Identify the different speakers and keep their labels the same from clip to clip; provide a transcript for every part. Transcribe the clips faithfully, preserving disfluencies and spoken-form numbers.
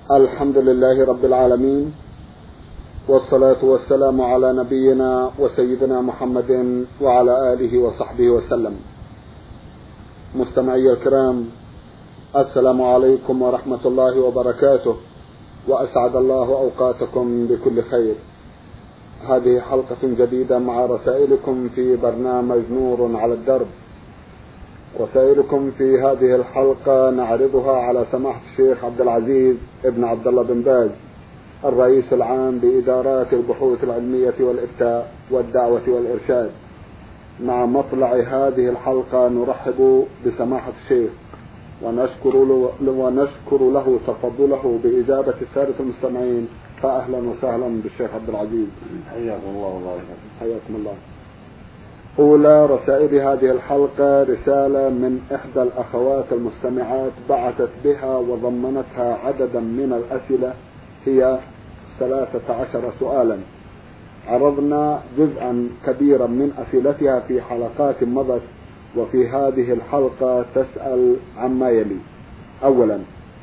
Speaker 1: الحمد لله رب العالمين، والصلاة والسلام على نبينا وسيدنا محمد وعلى آله وصحبه وسلم. مستمعي الكرام، السلام عليكم ورحمة الله وبركاته، وأسعد الله أوقاتكم بكل خير. هذه حلقة جديدة مع رسائلكم في برنامج نور على الدرب. رسائلكم في هذه الحلقة نعرضها على سماحة الشيخ عبد العزيز ابن عبد الله بن باز، الرئيس العام بإدارات البحوث العلمية والإفتاء والدعوة والإرشاد. مع مطلع هذه الحلقة نرحب بسماحة الشيخ ونشكر له, ونشكر له تفضله بإجابة السادة المستمعين. فأهلا وسهلا بالشيخ عبد العزيز.
Speaker 2: حياكم الله وبارك
Speaker 1: حياكم الله. أولى رسائل هذه الحلقة رسالة من إحدى الأخوات المستمعات بعثت بها وضمنتها عددا من الأسئلة، هي ثلاثة عشر سؤالا. عرضنا جزءا كبيرا من أسئلتها في حلقات مضت، وفي هذه الحلقة تسأل عما يلي. أولا،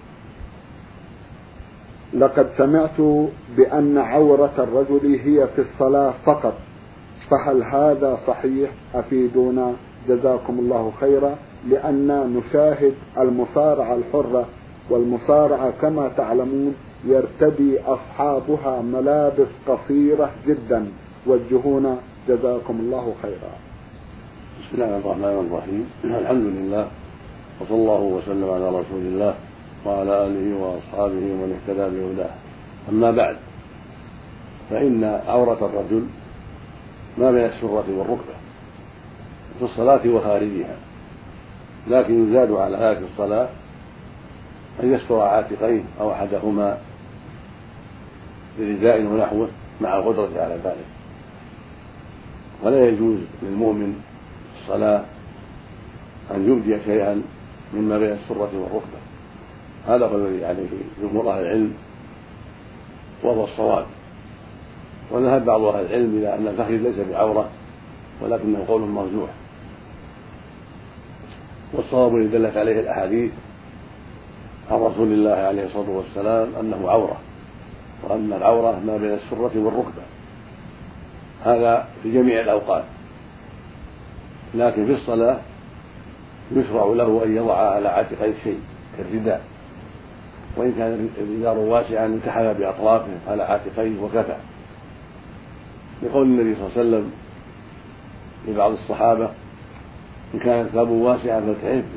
Speaker 1: لقد سمعت بأن عورة الرجل هي في الصلاة فقط، فهل هذا صحيح؟ أفيدونا جزاكم الله خيرا، لأننا نشاهد المصارعة الحرة، والمصارعة كما تعلمون يرتدي أصحابها ملابس قصيرة جدا. وجهونا جزاكم الله خيرا.
Speaker 2: بسم الله الرحمن الرحيم. الحمد لله، وصلى الله وسلم على رسول الله وعلى آله وأصحابه ومن اهتدى بهداه. أما بعد، فإن عورة الرجل ما بين السرة والركبة في الصلاة وخارجها، لكن يزاد على ذلك الصلاة أن يستر عاتقيه أو أحدهما برداء ونحوه مع القدرة على ذلك. ولا يجوز للمؤمن في الصلاة أن يبدي شيئا مما بين السرة والركبة. هذا هو الذي عليه جمهور أهل العلم وهو الصواب. وذهب بعض أهل العلم إلى أن الفخذ ليس بعورة، ولكنه قول مرجوح. والصواب الذي دلت عليه الأحاديث عن رسول الله عليه الصلاة والسلام أنه عورة، وأن العورة ما بين السرة والركبة، هذا في جميع الأوقات. لكن في الصلاة يشرع له أن يضع على عاتقيه شيء كالرداء، وإن كان الرداء واسعا انتحل بأطرافه على عاتقيه وكفى، لقول النبي صلى الله عليه وسلم لبعض الصحابة: إن كانت ثوبه واسعا فالتحف به.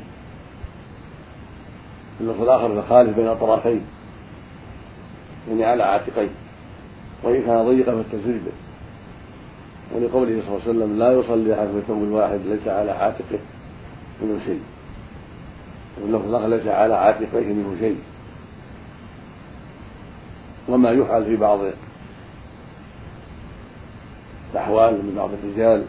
Speaker 2: في اللفظ الآخر: فخالف بين طرفيه، يعني على عاتقيه، وإن كان ضيقا فالتزر به. ولقوله صلى الله عليه وسلم: لا يصلي أحد في الثوب الواحد ليس على عاتقه منه شيء. وفي اللفظ الآخر: ليس على عاتقيه منه شيء. وما يفعل في بعض الأحوال من بعض الرجال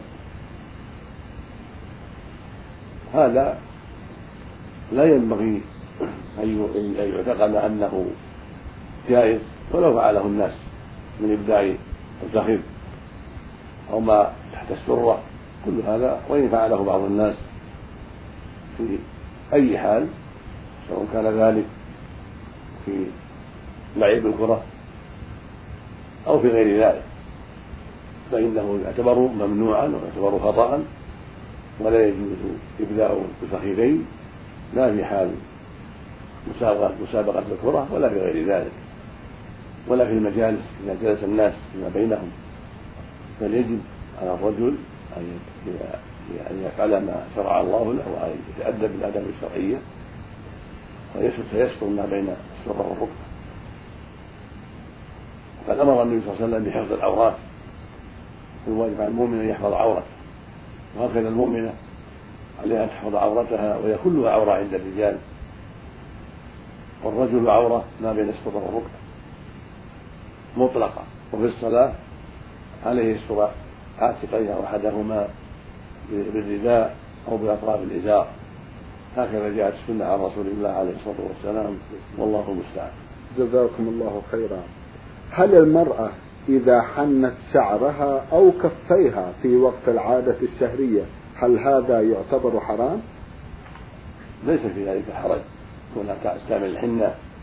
Speaker 2: هذا لا ينبغي أن يعتقد أنه جائز، ولو فعله الناس من إبداع الفخذ أو ما تحت السرة، كل هذا وإن فعله بعض الناس في أي حال، سواء كان ذلك في لعب الكرة أو في غير ذلك، فإنه يعتبر ممنوعا ويعتبر خطأ، ولا يجوز إبداء الفخذين لا في حال مسابقة, مسابقة الكرة ولا في غير ذلك، ولا في المجالس إذا جلس الناس فيما بينهم. بل يجب على الرجل أن يفعل ما شرع الله له، وأن يتأدب بالآداب الشرعية، ويستر ما بين السرة والركبة. قد أمر النبي صلى الله عليه وسلم بحفظ العورات، والواجب على المؤمن أن يحفظ عورته، وهكذا المؤمنة عليها أن تحفظ عورتها، وهي كلها عورة عند الرجال. والرجل عورة ما بين السرة والركبة مطلقة. وفي الصلاة عليه يستر عاتقيه أو أحدهما بالرداء أو بأطراف الإزار، هكذا جاءت السنة عن رسول الله عليه الصلاة والسلام، والله المستعان.
Speaker 1: جزاكم الله خيرا. هل المرأة إذا حنت شعرها أو كفيها في وقت العادة الشهرية هل هذا يعتبر حرام؟
Speaker 2: ليس في ذلك حرج، كونها تستعمل الحنة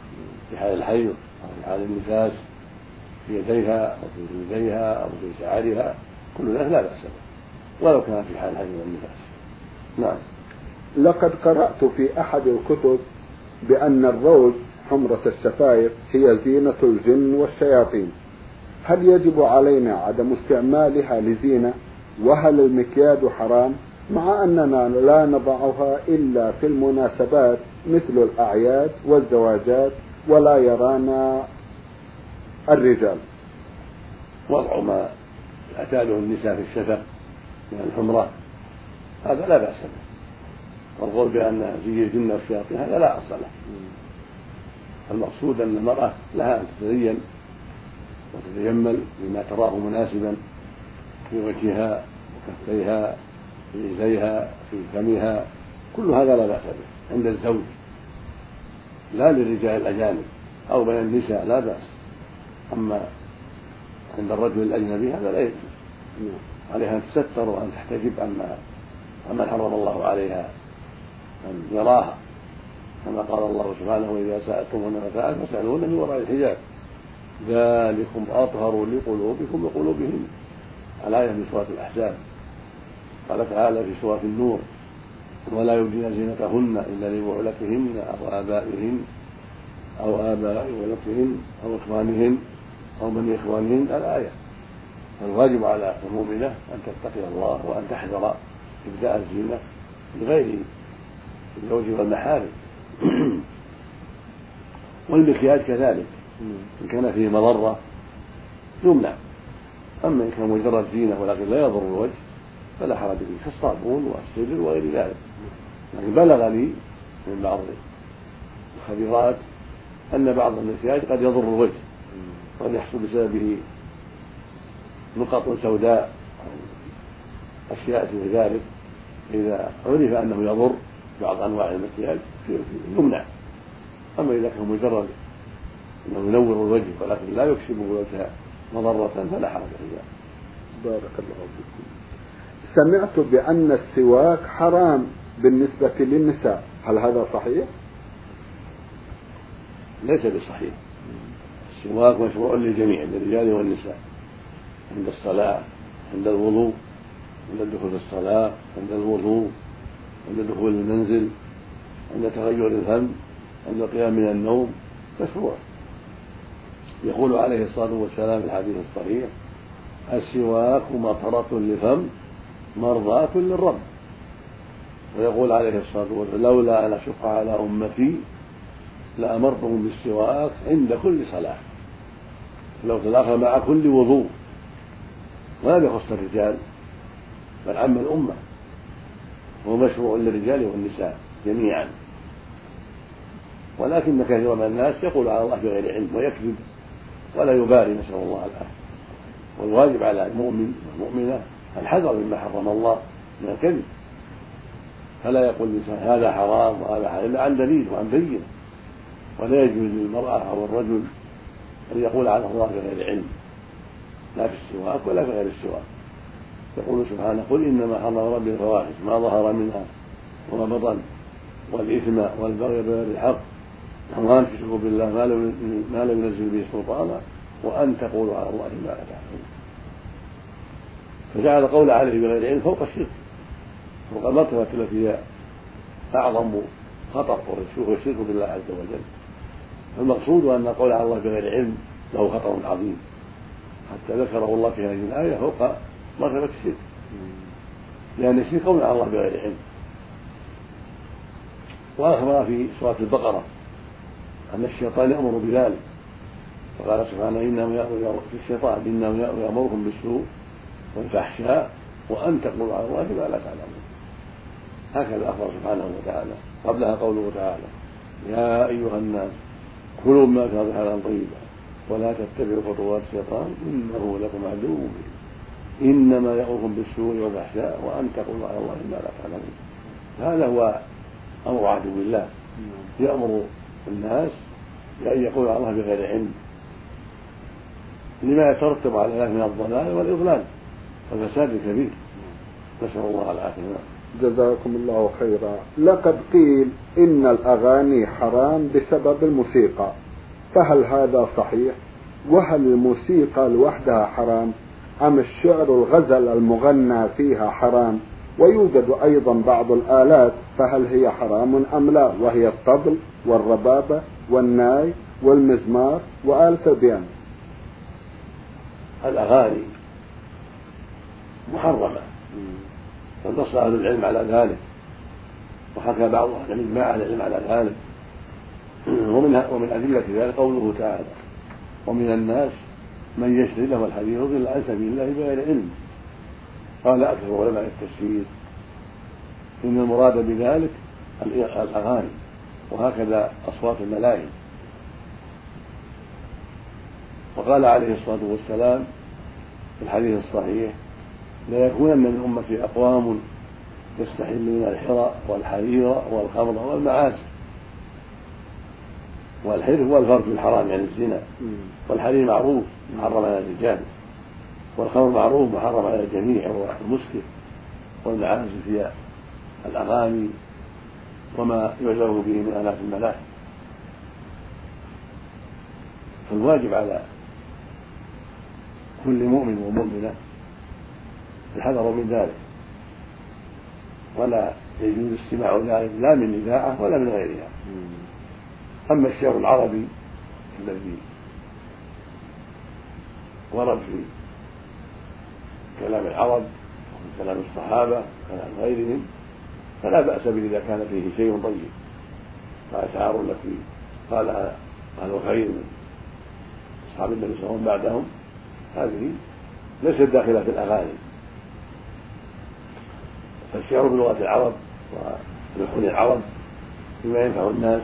Speaker 2: في حال الحيض أو في حال النفاس في يديها أو في رجليها أو في شعرها، كل ذلك لا بأس به ولو كان في حال الحيض والنفاس. نعم.
Speaker 1: لقد قرأت في أحد الكتب بأن الروج حمرة الشفايف هي زينة الجن والشياطين، هل يجب علينا عدم استعمالها لزينة؟ وهل المكياج حرام مع أننا لا نضعها إلا في المناسبات مثل الأعياد والزواجات ولا يرانا الرجال؟
Speaker 2: وضع ما اعتاده النساء في الشفة من الحمرة هذا لا بأس به، والقول بأنها زي الجن والشياطين هذا لا أصل له. المقصود أن المرأة لها أن تتزين وتتجمل بما تراه مناسبا في وجهها وكفيها في يديها في فمها، كل هذا لا بأس به عند الزوج، لا للرجال الأجانب أو بين النساء لا بأس. أما عند الرجل الأجنبي هذا لا يجوز، عليها أن تستر وأن تحتجب عما عما حرم الله عليها أن يراها، كما قال الله سبحانه: وإذا سألتموهن متاعا فاسألوهن من وراء الحجاب ذلكم أطهر لقلوبكم وقلوبهن. الآية في سورة الأحزاب. قال تعالى في سورة النور: ولا يبدين زينتهن إلا لبعولتهن أو آبائهن أو آباء ولدتهن أو إخوانهن أو بني إخوانهن. الآية. فالواجب على المؤمنة أن تتقي الله وأن تحذر إبداء الزينة لغير الزوج والمحارم. والمكياج كذلك إن كان فيه مضرة يمنع، أما إن كان مجرد زينة ولكن لا يضر الوجه فلا حرج فيه، كالصابون والسدر وغير ذلك. لكن بلغني من بعض الخبيرات أن بعض المكياج قد يضر الوجه، قد يحصل بسببه نقط سوداء أو أشياء في ذلك. إذا عرف أنه يضر بعض أنواع المكياج يمنع. أما إذا كان مجرد أنه ينور الوجه ولكن لا يكسب الوجه مضرة فلا حرج فيه.
Speaker 1: بارك الله فيكم. سمعت بأن السواك حرام بالنسبة للنساء، هل هذا صحيح؟
Speaker 2: ليس بصحيح. السواك مشروع للجميع للرجال والنساء، عند الصلاة، عند الوضوء، عند الدخول في الصلاة، عند الوضوء، عند دخول المنزل، عند تغير الفم، عند القيام من النوم، مشروع. يقول عليه الصلاة والسلام في الحديث الصحيح: السواك مطهرة للفم مرضاة للرب. ويقول عليه الصلاة والسلام: لولا أن أشق على أمتي لأمرتهم بالسواك عند كل صلاة. لو تلاقى مع كل وضوء، ولم يخص الرجال بل عم الأمة، هو مشروع للرجال والنساء جميعا. ولكن كثير من الناس يقول على الله بغير علم ويكذب ولا يبالي، نسأل الله العافية. والواجب على المؤمن والمؤمنة الحذر مما حرم الله من الكذب، فلا يقول الإنسان هذا حرام وهذا حلال إلا عن دليل وعن بينة. ولا يجوز للمرأة أو الرجل أن يقول على الله بغير علم، لا في السواك ولا في غير السواك. يقول سبحانه: قل إنما حرم ربي الفواحش ما ظهر منها وما بطن والإثم والبغي بغير الحق وأن تشركوا بالله ما لم ينزل به سلطانا وأن تقولوا على الله ما لا تعلمون. فجعل القول عليه بغير علم فوق الشرك، فوق المرتبة التي هي أعظم خطر وهو الشرك بالله عز وجل. فالمقصود أن القول على الله بغير علم له خطر عظيم، حتى ذكره الله في هذه الآية فوق مرتبة الشرك، لأن الشرك قول على الله بغير علم. وأخبر في سورة البقرة أن الشيطان يأمر بذلك، فقال سبحانه: إنه يأمر في الشيطان إنه يأمركم بالسوء والفحشاء وأن تقولوا على الله ما لا تعلمون. هكذا أخبر سبحانه وتعالى. قبلها قوله تعالى: يا أيها الناس كلوا مما في الأرض حلالا طيبا ولا تتبعوا خطوات الشيطان إنه لكم عدو مبين إنما يأمركم بالسوء والفحشاء وأن تقولوا على الله ما لا تعلمون. هذا هو أمر عدو الله، يأمر الناس بأن يقولوا على الله بغير علم لما يترتب على ذلك من الضلال والإضلال والفساد الكبير، نسأل الله العافية.
Speaker 1: جزاكم الله خيرا. لقد قيل إن الأغاني حرام بسبب الموسيقى، فهل هذا صحيح؟ وهل الموسيقى لوحدها حرام أم الشعر الغزل المغنى فيها حرام؟ ويوجد أيضا بعض الآلات فهل هي حرام أم لا، وهي الطبل والربابة والناي والمزمار وآلة البيانو.
Speaker 2: الأغاني محرمة فنص أهل العلم على ذلك، وحكى بعض أهل العلم أهل العلم على ذلك. ومن ومن أدلة ذلك قوله تعالى: ومن الناس من يشتري له الحديث يضل عن سبيل الله بغير علم. قال أكثر علماء التفسير إن المراد بذلك الأغاني، وهكذا أصوات الملاهي. وقال عليه الصلاة والسلام في الحديث الصحيح: لا يكونن من أمتي أقوام يستحلون الحرى والحرير والخمر والمعازف. والحر هو الفرج الحرام يعني الزنا، والحرير معروف محرم على الرجال، والخمر معروف محرم على الجميع والمسكر، والمعازف هي الأغاني وما يعزف به من آلات الملاهي. فالواجب على كل مؤمن ومؤمنة الحذر من ذلك، ولا يجوز استماع ذلك لا من إذاعة ولا من غيرها. أما الشعر العربي الذي ورد في كلام العرب وفي كلام الصحابة وكلام غيرهم فلا بأس به إذا كان فيه شيء طيب، فأشعار التي قالها أهل الخير من أصحاب النبي صلى الله عليه وسلم بعدهم هذه ليست داخلة في الأغاني. فالشعر بلغة العرب ولحون العرب بما ينفع الناس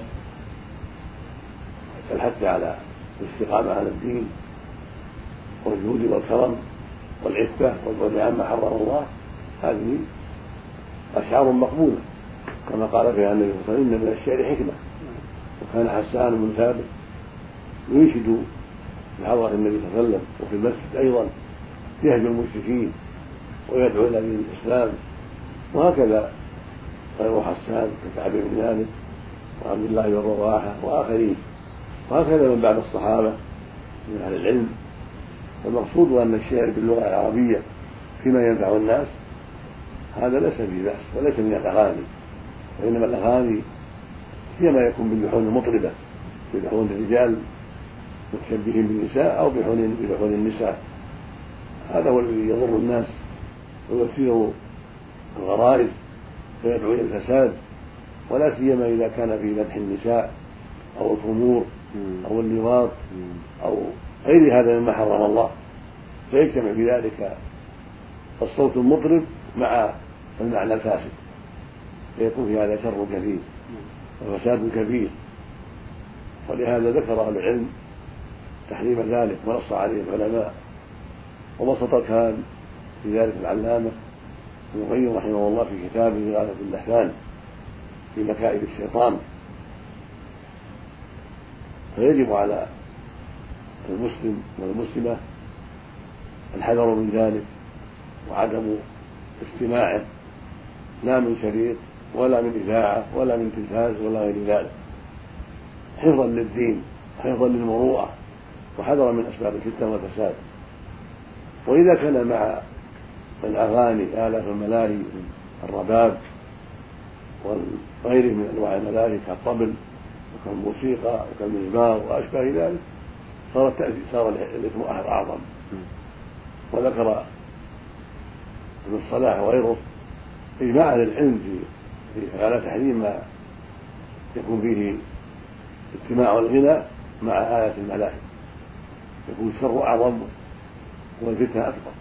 Speaker 2: كالحث على الاستقامة على الدين والجود والكرم والعفة والبعد عما حرم الله، هذه أشعار مقبولة كما قال فيها النبي صلى الله عليه وسلم: إن من الشعر حكمة. وكان حسان بن ثابت ينشد في حضرة النبي صلى الله عليه وسلم وفي المسجد أيضا يهجو المشركين ويدعو إلى دين الإسلام. وهكذا غير حسان ككعب بن مالك وعبد الله بن رواحة وآخرين، وهكذا من بعد الصحابة من أهل العلم. والمقصود أن الشعر باللغة العربية فيما ينفع الناس هذا ليس فيه بأس وليس من الأغاني، وإنما الأغاني هي ما يكون باللحون المطربة، بلحون الرجال متشبهين بالنساء أو بلحون بلحون النساء. هذا هو الذي يضر الناس ويثير الغرائز ويدعو إلى الفساد، ولا سيما إذا كان في مدح النساء أو الخمور أو اللواط أو غير هذا مما حرم الله، فيجتمع في ذلك الصوت المطرب مع المعنى الفاسد، فيكون في هذا شر كثير وفساد كبير. ولهذا ذكر أهل العلم تحريم ذلك ونص عليه العلماء، وبسط الكلام في ذلك العلامة ابن القيم رحمه الله في كتابه غاية اللحفان في مكائد الشيطان. فيجب على المسلم والمسلمة الحذر من ذلك وعدم استماعه، لا من شريط ولا من إذاعة ولا من تلفاز ولا غير ذلك، حفظا للدين حفظا للمروءة وحذرا من أسباب الفتنة والفساد. وإذا كان مع الأغاني آلات الملاهي الرباب وغيره من أنواع الملاهي كالطبل وكالموسيقى وكالمزمار وأشباه ذلك صار التأثير صار الإثم أعظم. وذكر ابن الصلاح وغيره إجماع أهل العلم في على تحريم ما يكون فيه استماع الغنى مع آلة الملاهي، يكون الشر أعظم والفتنة أكبر.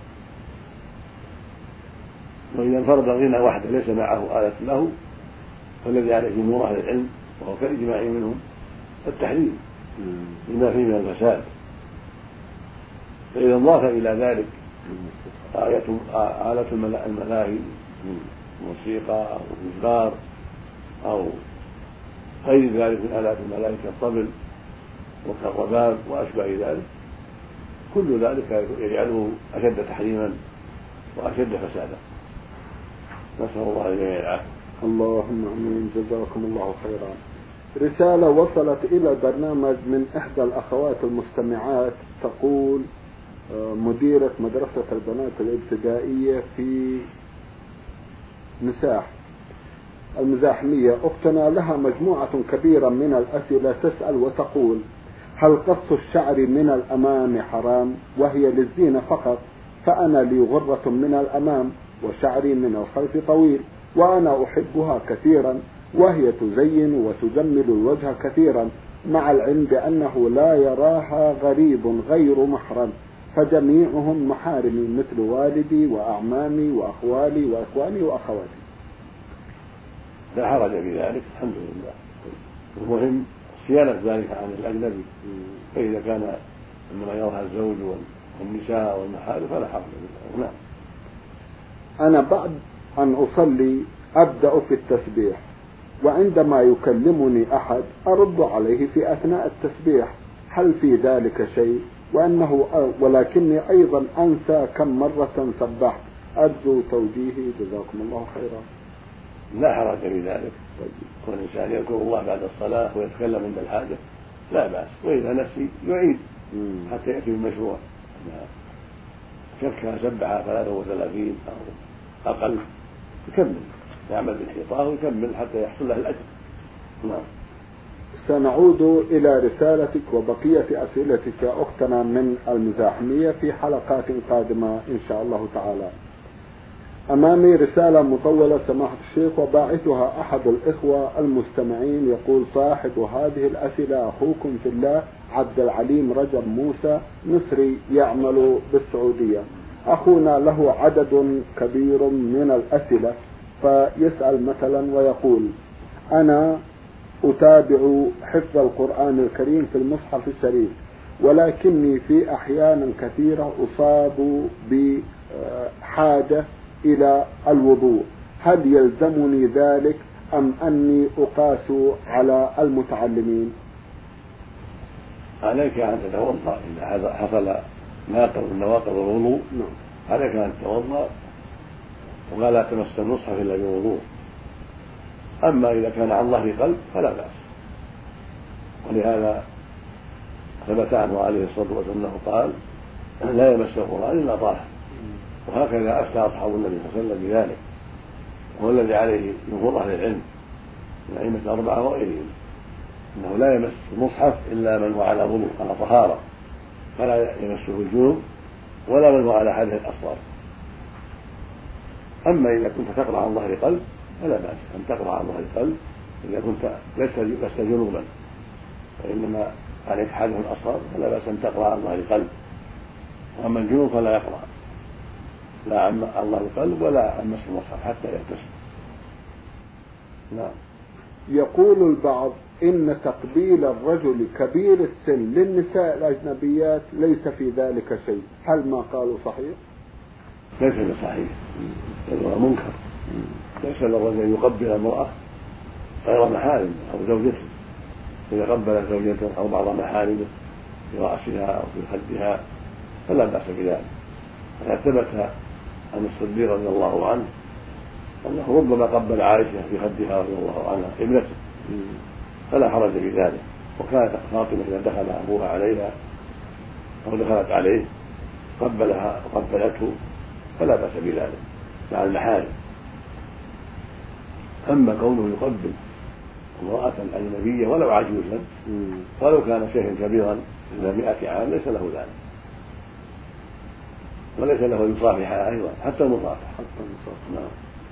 Speaker 2: وإذا انفرد الغنى وحده ليس معه آلة له فالذي عليه جمهور أهل العلم وهو كالإجماع منهم التحريم لما فيه من الفساد. فإذا انضاف إلى ذلك آلة الملاهي من موسيقى أو مزمار أو غير ذلك من آلات الملاهي كالطبل وكالرباب وأشباه ذلك، كل ذلك يجعله أشد تحريما وأشد فسادا. نسأل الله الجميع العافية.
Speaker 1: اللهم آمين. جزاكم الله خيرا. رسالة وصلت إلى البرنامج من إحدى الأخوات المستمعات تقول: مديرة مدرسة البنات الابتدائية في مساح المزاحمية، أختنا لها مجموعة كبيرة من الأسئلة، تسأل وتقول: هل قص الشعر من الأمام حرام؟ وهي للزينة فقط، فأنا لي غرة من الأمام وشعري من الخلف طويل، وأنا أحبها كثيرا، وهي تزين وتجمل الوجه كثيرا، مع العلم بأنه لا يراها غريب غير محرم، فجميعهم محارمي مثل والدي وأعمامي وأخوالي وأخواني وأخواتي.
Speaker 2: لا حرج في ذلك، الحمد لله. المهم صيانة ذلك عن الأجنبي، فإذا كان إنما يراها الزوج والنساء والمحارم فلا حرج في ذلك. نعم.
Speaker 1: أنا بعد أن أصلي أبدأ في التسبيح، وعندما يكلمني أحد أرد عليه في أثناء التسبيح، هل في ذلك شيء؟ وأنه ولكني أيضا أنسى كم مرة سبحت، أرجو توجيهي، جزاكم الله خيرا.
Speaker 2: لا حرج في ذلك، كل إنسان يذكر الله بعد الصلاة ويتكلم عند الحاجة لا بأس، وإذا نسي يعيد حتى يأتي بالمشروع. شك سبح ثلاثة وثلاثين أو أقل يكمل، يعمل بالحيطان ويكمل حتى يحصل له الأجر. نعم.
Speaker 1: سنعود إلى رسالتك وبقية أسئلتك يا أختنا من المزاحمية في حلقات قادمة إن شاء الله تعالى. أمامي رسالة مطولة سماحة الشيخ، وباعثها أحد الإخوة المستمعين، يقول صاحب هذه الأسئلة أخوكم في الله عبد العليم رجب موسى، مصري يعمل بالسعودية. أخونا له عدد كبير من الأسئلة، فيسأل مثلا ويقول: أنا أتابع حفظ القرآن الكريم في المصحف الشريف، ولكني في أحيان كثيرة أصاب بحاجة إلى الوضوء، هل يلزمني ذلك أم أني أقاس على المتعلمين؟
Speaker 2: عليك أن تتوضأ إذا حصل ناقض من نواقض الوضوء.
Speaker 1: نعم.
Speaker 2: عليك أن تتوضأ ولا تمس المصحف إلا بوضوء. أما إذا كان عن ظهر قلب فلا بأس، ولهذا ثبت عنه عليه الصلاة والسلام أنه قال: لا يمس القرآن إلا طاهر. وهكذا أفتى أصحاب النبي صلى الله عليه وسلم بذلك، وهو الذي عليه جمهور أهل العلم من أئمة الأربعة وغيرهم، أنه لا يمس المصحف إلا من هو على وضوء على طهارة، فلا يمسه الجنوب ولا من هو على حدث الأصغر. أما إذا كنت تقرأ عن ظهر قلب فلا بأس أن تقرأ عن ظهر قلب إذا كنت لست جنوبا، وإنما عليك حدث أصغر فلا بأس أن تقرأ عن ظهر قلب. وأما الجنوب فلا يقرأ لا عن ظهر قلب ولا عن مس المصحف حتى يغتسل. نعم.
Speaker 1: يقول البعض إن تقبيل الرجل كبير السن للنساء الأجنبيات ليس في ذلك شيء، هل ما قالوا صحيح؟
Speaker 2: ليس بصحيح، هذا منكر. ليس للرجل أن يقبل المرأة غير محارم أو زوجته، إذا قبل زوجته أو بعض محارمه في رأسها أو في خدها فلا بأس بذلك. وقد ثبت عن الصديق رضي الله عنه أنه ربما قبل عائشة في خدها رضي الله عنها ابنته، فلا حرج في ذلك. وكانت فاطمة إذا دخل أبوها عليها أو دخلت عليه قبلها وقبلته فلا بأس بذلك مع المحارم. أما كونه يقبل امرأة أجنبية ولو عجوزا ولو كان شيخا كبيرا إلى مئة عام ليس له ذلك، وليس له يصافحها أيضا حتى المصافحة. نعم.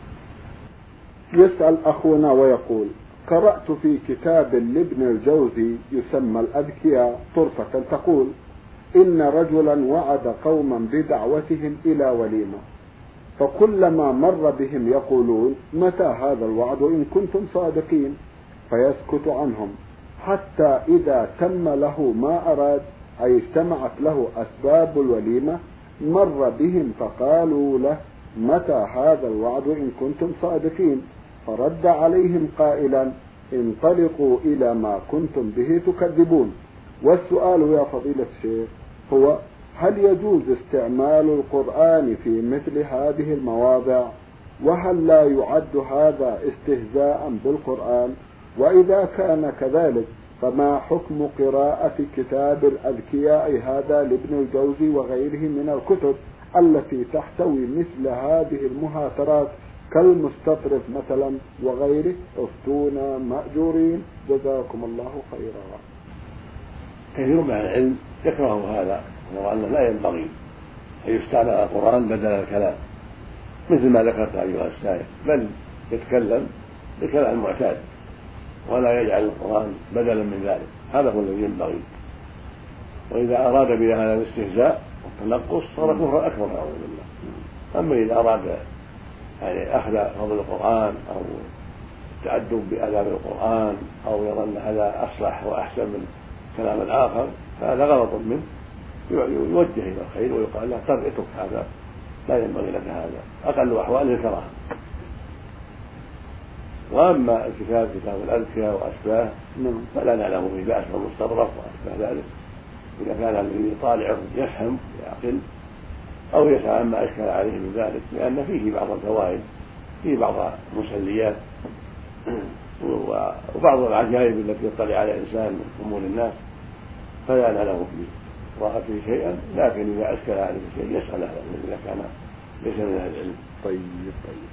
Speaker 1: يسأل أخونا ويقول: قرأت في كتاب لابن الجوزي يسمى الأذكياء طرفة تقول: إن رجلا وعد قوما بدعوتهم إلى وليمة، فكلما مر بهم يقولون: متى هذا الوعد إن كنتم صادقين؟ فيسكت عنهم، حتى إذا تم له ما أراد أي اجتمعت له أسباب الوليمة مر بهم فقالوا له: متى هذا الوعد إن كنتم صادقين؟ فرد عليهم قائلا: انطلقوا إلى ما كنتم به تكذبون. والسؤال يا فضيلة الشيخ هو: هل يجوز استعمال القرآن في مثل هذه المواضع؟ وهل لا يعد هذا استهزاء بالقرآن؟ وإذا كان كذلك فما حكم قراءة كتاب الأذكياء هذا لابن الجوزي وغيره من الكتب التي تحتوي مثل هذه المهاترات كالمستطرف مثلا وغيره؟ افتونا مأجورين جزاكم الله خيرا.
Speaker 2: كثير من العلم يكره هذا، وأنه لا ينبغي أن يستعمل القرآن بدل الكلام مثل ما ذكرت أيها السائل، بل يتكلم بكلام المعتاد ولا يجعل القرآن بدلا من ذلك، هذا هو الذي ينبغي. وإذا أراد بهذا الاستهزاء والتنقص صار كفرا أكبر نعوذ بالله. أما إذا أراد يعني أخذ فضل القرآن أو التأدب بآداب القرآن أو يرى أن هذا أصلح وأحسن من كلام الآخر فهذا غلط منه، يوجه إلى الخير ويقال له اترك هذا، لا ينبغي لك هذا، أقل أحواله الكراهة. وأما الكتاب كتاب الأذكياء وأشباه فلا نعلم به بأس والمستظرف وأشباه ذلك، إذا كان الذي يطالعه يفهم يعقل أو يسعى عما أشكل عليه من ذلك، لأن فيه بعض الفوائد، فيه بعض المسليات وبعض العجائب التي يطلع على الإنسان من أمور الناس، فلا نعلم فيه قراءته شيئا، لكن إذا أشكل عليه شيء يسأل أهله إذا كان ليس من أهل العلم.
Speaker 1: طيب طيب.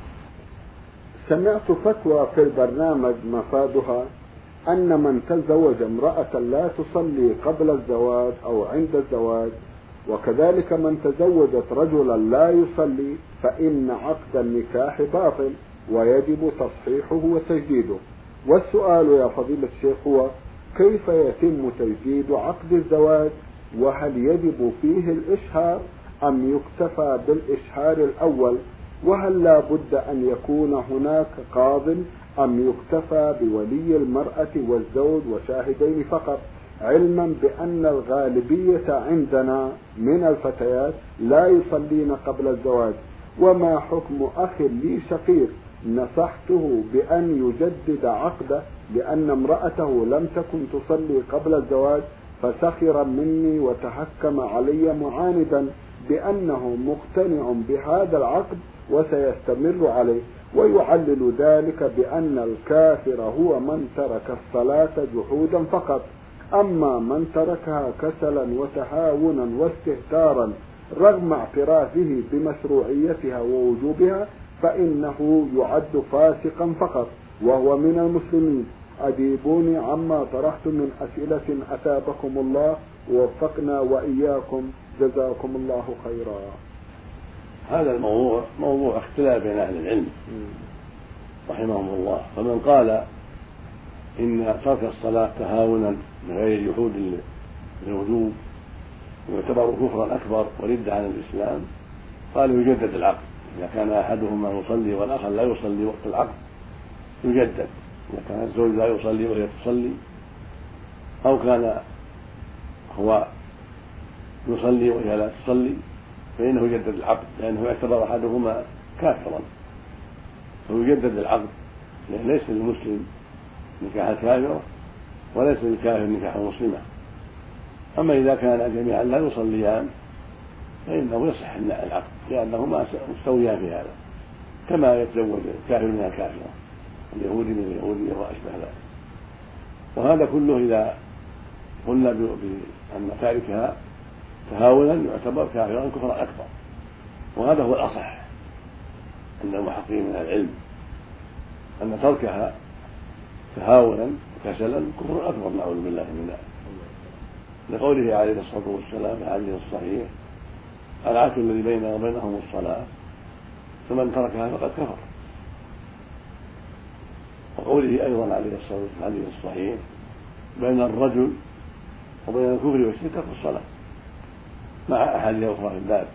Speaker 1: سمعت فتوى في البرنامج مفادها أن من تزوج امرأة لا تصلي قبل الزواج أو عند الزواج، وكذلك من تزوجت رجلا لا يصلي، فإن عقد النكاح باطل ويجب تصحيحه وتجديده. والسؤال يا فضيلة الشيخ هو كيف يتم تجديد عقد الزواج؟ وهل يجب فيه الإشهار أم يكتفى بالإشهار الأول؟ وهل لا بد أن يكون هناك قاض أم يكتفى بولي المرأة والزوج وشاهدين فقط، علما بأن الغالبية عندنا من الفتيات لا يصلين قبل الزواج؟ وما حكم أخ لي شقيق نصحته بأن يجدد عقده لأن امرأته لم تكن تصلي قبل الزواج، فسخر مني وتحكم علي معاندا بأنه مقتنع بهذا العقد وسيستمر عليه، ويعلل ذلك بأن الكافر هو من ترك الصلاة جحودا فقط، أما من تركها كسلا وتهاونا واستهتارا رغم اعترافه بمشروعيتها ووجوبها فإنه يعد فاسقا فقط وهو من المسلمين. أجيبوني عما طرحت من أسئلة أثابكم الله ووفقنا وإياكم جزاكم الله خيرا.
Speaker 2: هذا الموضوع موضوع اختلاف بين أهل العلم رحمهم الله، فمن قال إن ترك الصلاة تهاونا من غير جحود للوجوب يعتبر كفرا أكبر ورد عن الإسلام قال يجدد العقد، إذا كان أحدهما يصلي والآخر لا يصلي وقت العقد يجدد، إذا كان الزوج لا يصلي وهي تصلي أو كان هو يصلي وهي لا تصلي فإنه يجدد العقد، لأنه يعتبر أحدهما كافرا فيجدد العقد، لأن ليس للمسلم نكاح الكافرة وليس للكافر نكاح المسلمة. أما إذا كان جميعا لا يصليان فإنه يصح العقد لأنهما مستويان في هذا، كما يتزوج الكافر من الكافرة اليهودي من اليهودية وأشبه ذلك. وهذا كله إذا قلنا بأن تاركها تهاونا يعتبر كافرا كفرا أكبر، وهذا هو الأصح عند المحققين من العلم أن تركها تهاونا وكسلا كفر أكبر نعوذ بالله من ذلك، لقوله عليه الصلاة والسلام في الحديث الصحيح العهد الذي بيننا وبينهم الصلاة فمن تركها فقد كفر، وقوله أيضا عليه الصلاة والسلام في الحديث الصحيح بين الرجل وبين الكفر والشرك ترك الصلاة، مع أحاديث أخرى في الباب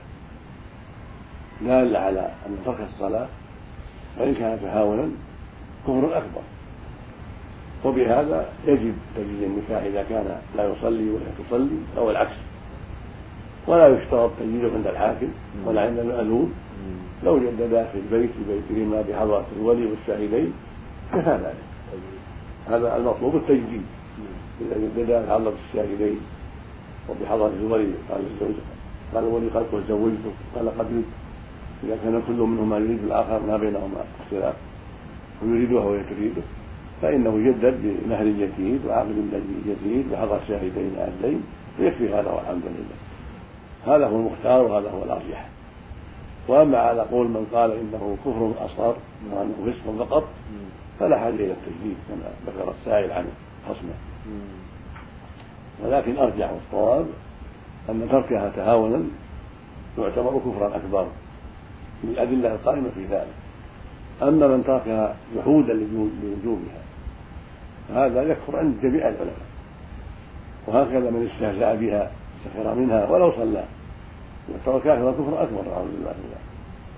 Speaker 2: دالة على أن ترك الصلاة وإن كان تهاونا كفر أكبر، وبهذا يجب تجديد النكاح إذا كان لا يصلي ولا تصلي أو العكس، ولا يشترط تجديده عند الحاكم ولا عند المأذون، لو جددا في البيت ببيتهما بحضرة الولي والشاهدين كفى ذلك. هذا المطلوب التجديد، إذا جددا بحضرة الشاهدين وبحضرة الولي قال الزوج قال الولي قد زوجته قال قبلت، إذا كان كل منهما يريد الآخر ما بينهما اختلاف ويريده وهي تريده فإنه يجدد بمهر جديد وعقد جديد بحضر شاهدين عدلين ويكفي هذا والحمد لله. هذا هو المختار وهذا هو الأرجح. وأما على قول من قال إنه كفر أصغر وأنه فسق فقط فلا حاجة إلى التجديد كما ذكر السائل عن خصمه، ولكن أرجح الصواب أن تركها تهاونا يعتبر كفرا أكبر بالأدلة القائمة في ذلك. أما من تركها جحودا لوجوبها هذا يكفر عند جميع العلماء، وهكذا من استهزأ بها سخر منها ولو صلى يعتبر كافرا كفرا أكبر أعوذ بالله من ذلك.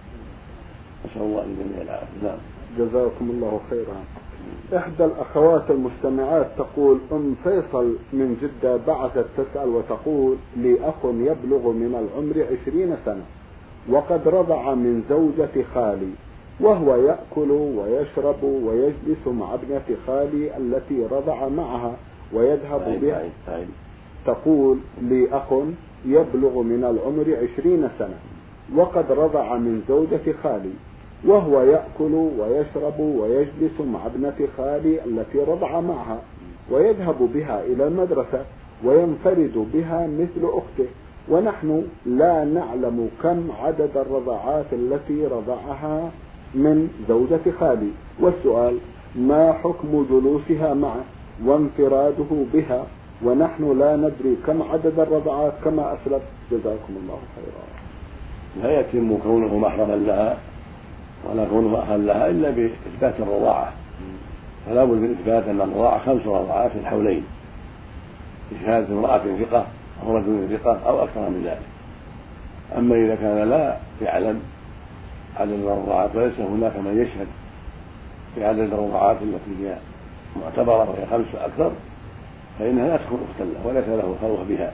Speaker 2: نسأل الله لجميع العافية. نعم.
Speaker 1: جزاكم الله خيرا. إحدى الأخوات المستمعات تقول: أم فيصل من جدة بعثت تسأل وتقول: لي أخ يبلغ من العمر عشرين سنة وقد رضع من زوجة خالي، وهو يأكل ويشرب ويجلس مع ابنة خالي التي رضع معها ويذهب بها. تقول: لي أخ يبلغ من العمر عشرين سنة وقد رضع من زوجة خالي، وهو يأكل ويشرب ويجلس مع ابنة خالي التي رضع معها ويذهب بها إلى المدرسة وينفرد بها مثل أخته، ونحن لا نعلم كم عدد الرضعات التي رضعها من زوجة خالي، والسؤال: ما حكم جلوسها معه وانفراده بها ونحن لا ندري كم عدد الرضعات كما أسلف؟ جزاكم الله خيرا.
Speaker 2: لا يتم كونه محرما لها ولا كونه أخا لها إلا بإثبات الرضاعة، فلا بد من إثبات أن الرضاعة خمس رضعات في الحولين بشهادة امرأة ثقة أو رجل ثقة أو أكثر من ذلك. أما إذا كان لا يعلم عدد الرضعات وليس هناك من يشهد بعدد الرضعات التي هي معتبرة وهي خمس أكثر فإنها لا تكون أختا له وليس له خلوة بها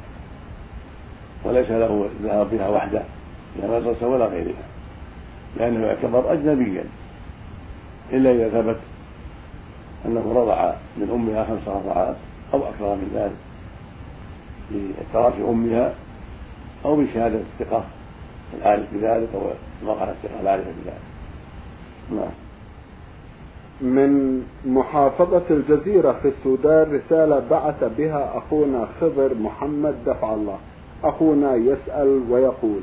Speaker 2: وليس له ذهاب بها وحده إلى مدرسة ولا غيرها، لأنه يعتبر أجنبيا إلا إذا ثبت أنه رضع من أمها خمس رضعات أو أكثر من ذلك باعتراف أمها أو بشهادة الثقة العارف بذلك أو المرأة الثقة العارفة بذلك. نعم.
Speaker 1: من محافظة الجزيرة في السودان رسالة بعث بها أخونا خضر محمد دفع الله. أخونا يسأل ويقول: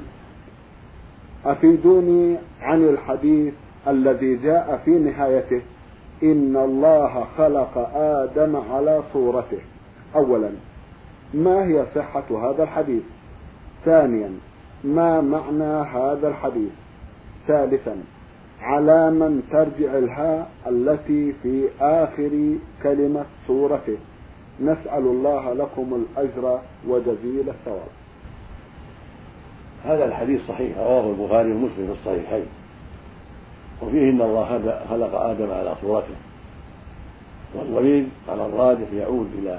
Speaker 1: أفيدوني عن الحديث الذي جاء في نهايته: إن الله خلق آدم على صورته. أولا، ما هي صحة هذا الحديث؟ ثانيا، ما معنى هذا الحديث؟ ثالثا، على من ترجع الهاء التي في آخر كلمة صورته؟ نسأل الله لكم الأجر وجزيل الثواب.
Speaker 2: هذا الحديث صحيح رواه البخاري ومسلم في الصحيحين، وفيه إن الله خلق آدم على صورته، والضمير على الراجح يعود إلى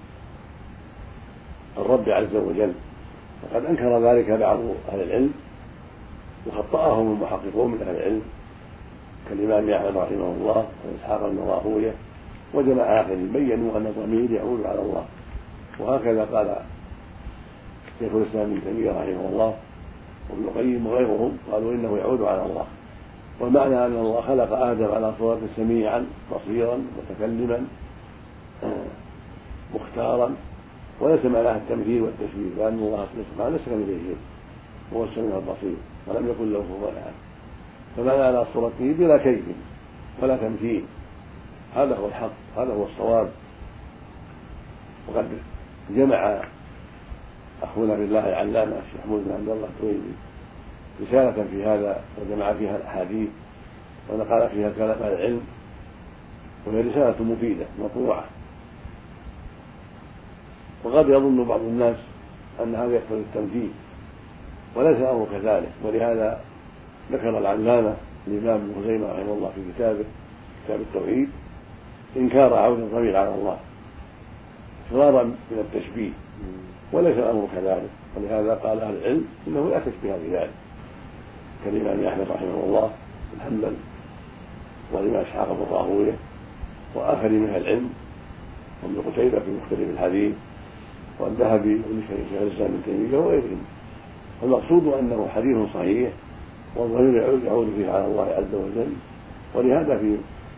Speaker 2: الرب عز وجل، وقد أنكر ذلك بعض أهل العلم وخطأهم المحققون من أهل العلم كالإمام أحمد رحمه الله وإسحاق بن راهويه وجماعة آخرين بينوا أن الضمير يعود على الله، وهكذا قال شيخ الإسلام ابن تيمية رحمه الله وابن القيم وغيرهم قالوا إنه يعود على الله. والمعنى أن الله خلق آدم على صورة سميعا بصيرا متكلما مختارا، وليس معناه التمثيل والتشبيه، لأن الله سبحانه ليس كمثله شيء وهو السميع البصير ولم يكن له كفوا أحد، فمعنى على صورته بلا كيف ولا تمثيل. هذا هو الحق، هذا هو الصواب. وقد جمع أخونا بالله العلامة الشيخ محمود بن عبد الله التويبي رسالة في هذا وجمع فيها الأحاديث ونقل فيها كلام العلم، وهي رسالة مفيدة مطبوعة. وقد يظن بعض الناس أن هذا يقتضي التمثيل، وليس الأمر كذلك، ولهذا ذكر العلامة الإمام ابن خزيمة رحمه الله في كتابه كتاب التوحيد إنكار عود الضمير على الله فرارا من التشبيه، وليس الأمر كذلك، ولهذا قال أهل العلم إنه لا تشبيه بذلك كالإمام أحمد رحمه الله بن حنبل والإمام إسحاق بن راهويه وآخرين من أهل العلم وابن قتيبة في مختلف الحديث والذهبي وشيخ الإسلام ابن تيمية وغيرهم. المقصود أنه حديث صحيح والضمير يعود فيه على الله عز وجل، ولهذا في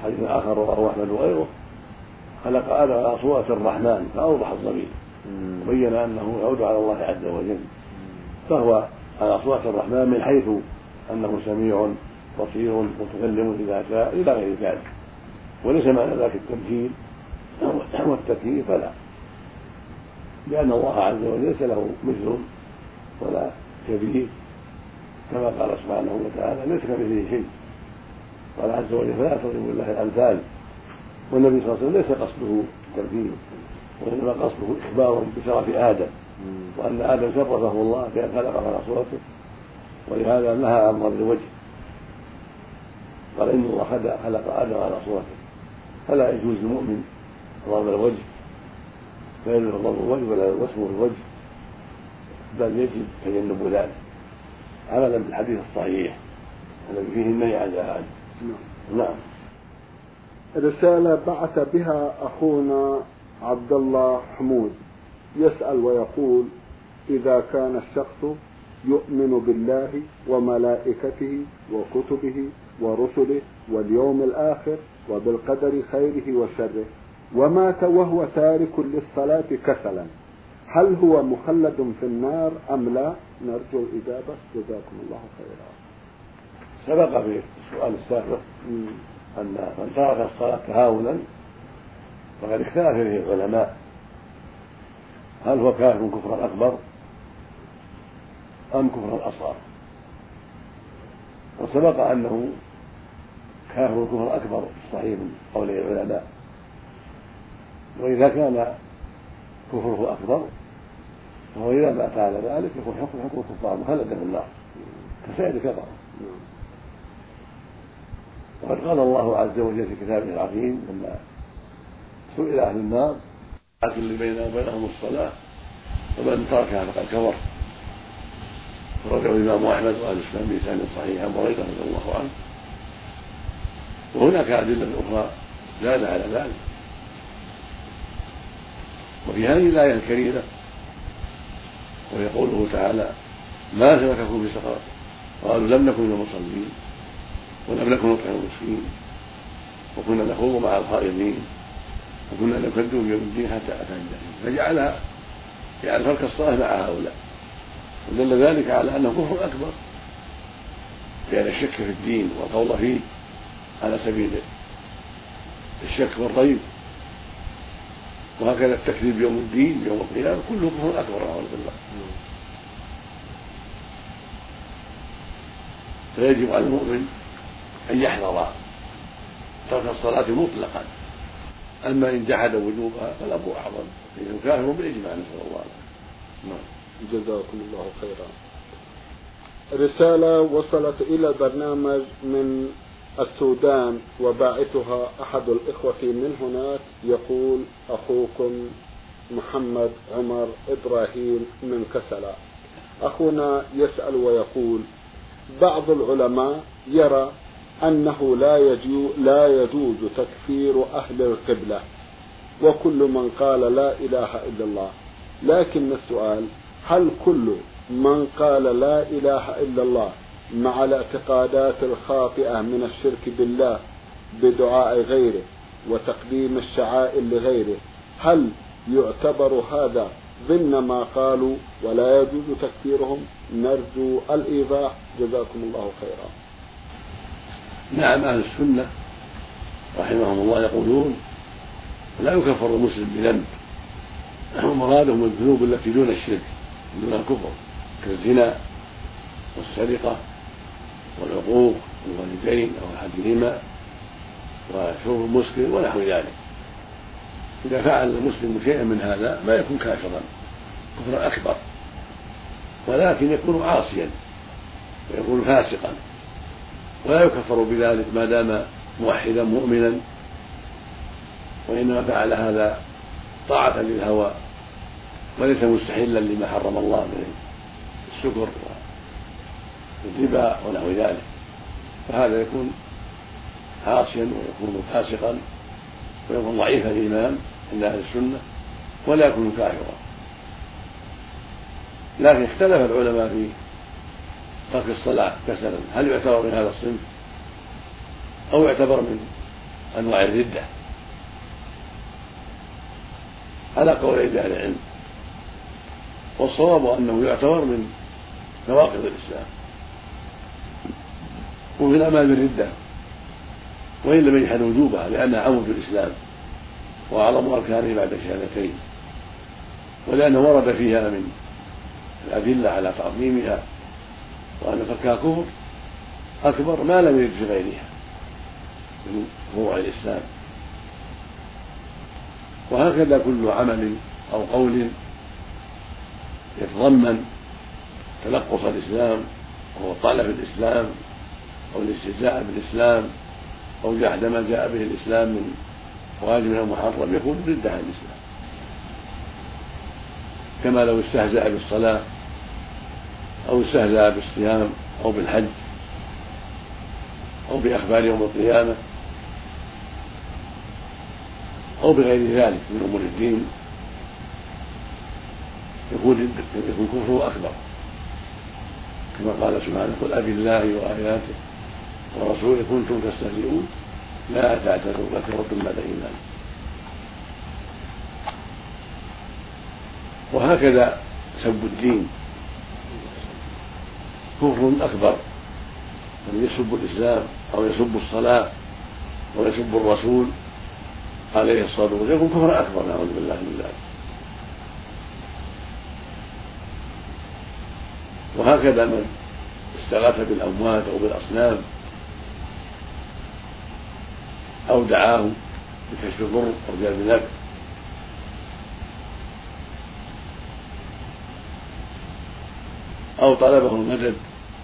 Speaker 2: حديث آخر رواه أحمد وغيره خلق آدم على صورة الرحمن فأوضح الضمير وبين أنه يعود على الله عز وجل، فهو على صورة الرحمن من حيث أنه سميع بصير متكلم إذا شاء إلى غير ذلك، وليس معنى ذلك التمثيل والتكييف فلا، لأن الله عز وجل ليس له مثل ولا شبيه، كما قال سبحانه وتعالى ليس كمثله شيء، قال عز وجل فلا تضربوا لله الأمثال. والنبي صلى الله عليه وسلم ليس قصده التمثيل، وإنما قصده إخبار بشرف آدم وأن آدم شرفه الله بأن خلقه على صورته، ولهذا نهى عن ضرب الوجه، قال إن الله خلق آدم على صورته، فلا يجوز للمؤمن ضرب الوجه، لا يجوز ضرب الوجه ولا وسمه الوجه، بل يجب تجنب ذلك عملا بالحديث الصحيح الذي فيه النهي عن ذلك. نعم.
Speaker 1: رسالة بعث بها أخونا عبد الله حمود يسأل ويقول: إذا كان الشخص يؤمن بالله وملائكته وكتبه ورسله واليوم الآخر وبالقدر خيره وشره ومات وهو تارك للصلاة كسلا، هل هو مخلد في النار أم لا؟ نرجو الإجابة، جزاكم الله خيرا.
Speaker 2: سبق في السؤال السابق أن من ترك الصلاة تهاونا فقد اختلف فيه العلماء هل هو كافر كفرا أكبر أم كفرا أصغر، وسبق أنه كافر كفرا أكبر صحيح من قول العلماء، وإذا كان كفره أكبر فهو إذا مات على ذلك يكون حكم حكم الكفار مخلدا في النار كسائر كفر. وقد قال الله عز وجل في كتابه العظيم لما سئل أهل النار: اللي بيننا وبينهم الصلاة ومن تركها فقد كفر. فرجعه الإمام أحمد وأهل الإسلام بلسان صحيح عن بريدة رضي الله عنه. وهناك أدلة أخرى زاد على ذلك، وفي هذه الآية الكريمة وهي قوله تعالى: ما سلككم في سقر قالوا لم نكن من المصلين ولم نكن نطعم المسكين وكنا نخوض مع الخائضين وكنا نكذب بيوم الدين حتى أتانا اليقين، فجعلها يعني ترك الصلاة مع هؤلاء، ودل ذلك على أنه كفر أكبر، لأن الشك في الدين والقول فيه على سبيل الشك والريب، وهكذا التكذيب بيوم الدين يوم القيامة كله كفر أكبر أعوذ بالله. فيجب على المؤمن أن يحذر ترك الصلاة مطلقا، أما إن جحد وجوبها فالأمر أعظم، فإنه كافر بالإجماع، نسأل الله العافية.
Speaker 1: جزاكم الله خيرا. رسالة وصلت إلى البرنامج من السودان وباعثها أحد الإخوة من هناك، يقول: أخوكم محمد عمر إبراهيم من كسلا. أخونا يسأل ويقول: بعض العلماء يرى أنه لا يجوز, لا يجوز تكفير أهل القبلة وكل من قال لا إله إلا الله، لكن السؤال: هل كل من قال لا إله إلا الله مع الاعتقادات الخاطئة من الشرك بالله بدعاء غيره وتقديم الشعائر لغيره هل يعتبر هذا ضمن ما قالوا ولا يجوز تكفيرهم؟ نرجو الإيضاح، جزاكم الله خيرا.
Speaker 2: نعم، أهل السنة رحمهم الله يقولون لا يكفر المسلم بذنب، ومرادهم الذنوب التي دون الشرك دون الكفر كالزنا والسرقة والعقوق الوالدين أو أحدهما وشرب المسكر ونحو ذلك. إذا فعل المسلم شيئا من هذا ما يكون كافرا كفرا أكبر، ولكن يكون عاصيا ويكون فاسقا، ولا يكفر بذلك ما دام موحدا مؤمنا، وإنما فعل هذا طاعة للهوى وليس مستحلا لما حرم الله من السكر والربا ونحو ذلك، فهذا يكون عاصيا ويكون فاسقا ويكون ضعيف الإيمان عند أهل السنة ولا يكون كافرا. لكن اختلف العلماء في ترك الصلاة كسلا، هل يعتبر من هذا الصنف أو يعتبر من أنواع الردة على قول أهل العلم، والصواب أنه يعتبر من نواقض الإسلام ومن أعمال الردة، وإن لم يجحد وجوبها لأنها عمود الإسلام وأعظم أركانه بعد الشهادتين، ولأنه ورد فيها من الأدلة على تعظيمها وأن تركها كفر أكبر ما لم يرد في غيرها من فروع الإسلام. وهكذا كل عمل أو قول يتضمن تنقص الإسلام أو الطعن في الإسلام أو الاستهزاء بالإسلام أو جحد ما جاء به الإسلام من واجب أو محرم يكون ردة عن الإسلام، كما لو استهزأ بالصلاة أو استهزأ بالصيام أو بالحج أو بأخبار يوم القيامة أو بغير ذلك من أمور الدين يكون يكون كفره أكبر، كما قال سبحانه: قل أبالله وآياته ورسوله كنتم تستهزئون لا تعتذروا قد كفرتم بعد إيمانكم. وهكذا سب الدين كفر أكبر، من يسب الإسلام أو يسب الصلاة أو يسب الرسول عليه الصلاة والسلام يكون كفر أكبر، نعوذ بالله من ذلك. وهكذا من استغاث بالأموات أو بالأصنام أو دعاهم بكشف الضر أو جلب النفع أو طلبه المدد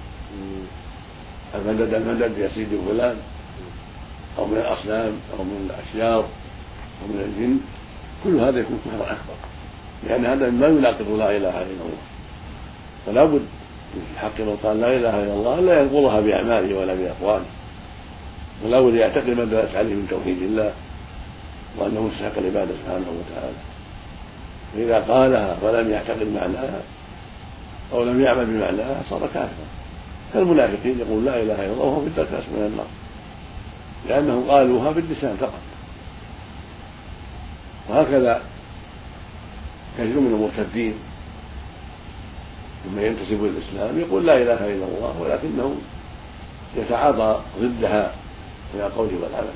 Speaker 2: المدد المدد يا سيدي فلان أو من الأصنام أو من الأشجار أو من الجن، كل هذا يكون كفرا أكبر، لأن هذا ما يناقض لا إله إلا الله. فلا بد في الحق من قال لا إله إلا الله لا ينقضها بأعماله ولا بأقواله، ولا بد يعتقد ما دلت عليه من توحيد الله وأنه مستحق العبادة سبحانه وتعالى. فإذا قالها ولم يعتقد معناها أو لم يعمل بمعناها صار كافرا، كالمنافقين يقول لا إله إلا الله وهو في الدرك الأسفل من النار، لأنهم قالوها باللسان فقط. وهكذا كثير من المرتدين ثم ينتسب للإسلام يقول لا إله إلا الله ولكنه يتعاطى ضدها من القول والعمل،